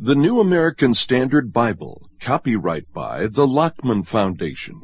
The New American Standard Bible, copyright by the Lockman Foundation.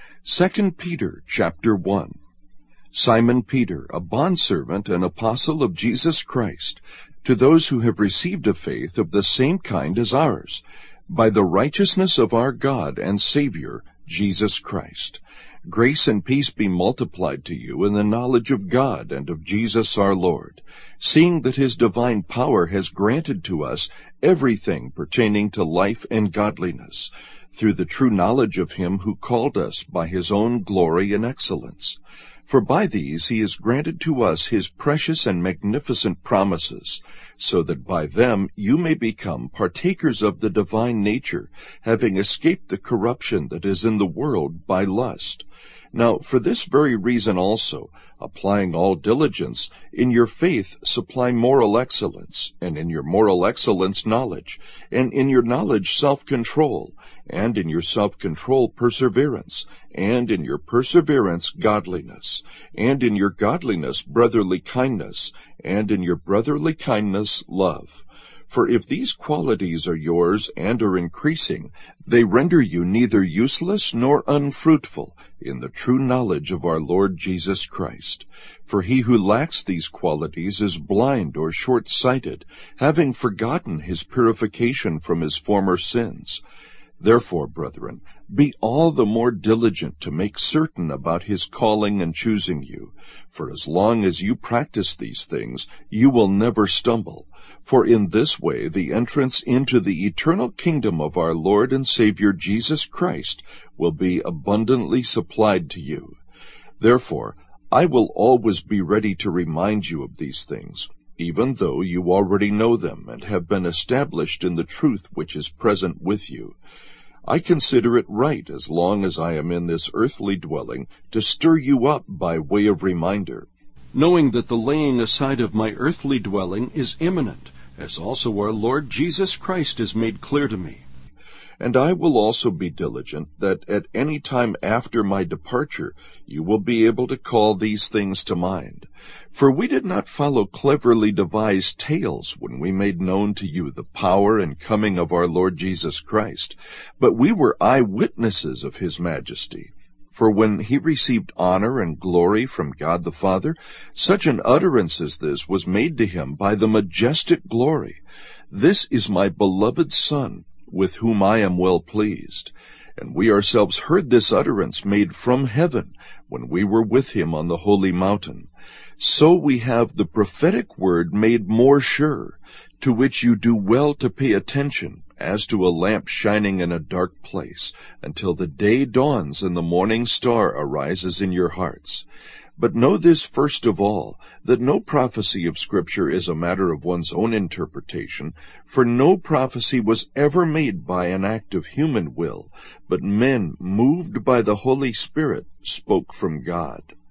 2 Peter chapter 1. Simon Peter, a bondservant and apostle of Jesus Christ, to those who have received a faith of the same kind as ours, by the righteousness of our God and Savior, Jesus Christ. Grace and peace be multiplied to you in the knowledge of God and of Jesus our Lord, seeing that his divine power has granted to us everything pertaining to life and godliness, through the true knowledge of him who called us by his own glory and excellence. For by these he has granted to us his precious and magnificent promises, so that by them you may become partakers of the divine nature, having escaped the corruption that is in the world by lust. Now for this very reason also, applying all diligence, in your faith supply moral excellence, and in your moral excellence knowledge, and in your knowledge self-control, and in your self-control perseverance, and in your perseverance godliness, and in your godliness brotherly kindness, and in your brotherly kindness love. For if these qualities are yours and are increasing, they render you neither useless nor unfruitful in the true knowledge of our Lord Jesus Christ. For he who lacks these qualities is blind or short-sighted, having forgotten his purification from his former sins. Therefore, brethren, be all the more diligent to make certain about his calling and choosing you. For as long as you practice these things, you will never stumble. For in this way the entrance into the eternal kingdom of our Lord and Savior Jesus Christ will be abundantly supplied to you. Therefore, I will always be ready to remind you of these things, even though you already know them and have been established in the truth which is present with you. I consider it right, as long as I am in this earthly dwelling, to stir you up by way of reminder, knowing that the laying aside of my earthly dwelling is imminent, as also our Lord Jesus Christ has made clear to me. And I will also be diligent that at any time after my departure you will be able to call these things to mind. For we did not follow cleverly devised tales when we made known to you the power and coming of our Lord Jesus Christ, but we were eyewitnesses of his majesty. For when he received honor and glory from God the Father, such an utterance as this was made to him by the majestic glory, "This is my beloved Son, with whom I am well pleased." And we ourselves heard this utterance made from heaven, when we were with him on the holy mountain. So we have the prophetic word made more sure, to which you do well to pay attention, as to a lamp shining in a dark place, until the day dawns and the morning star arises in your hearts. But know this first of all, that no prophecy of Scripture is a matter of one's own interpretation, for no prophecy was ever made by an act of human will, but men, moved by the Holy Spirit, spoke from God.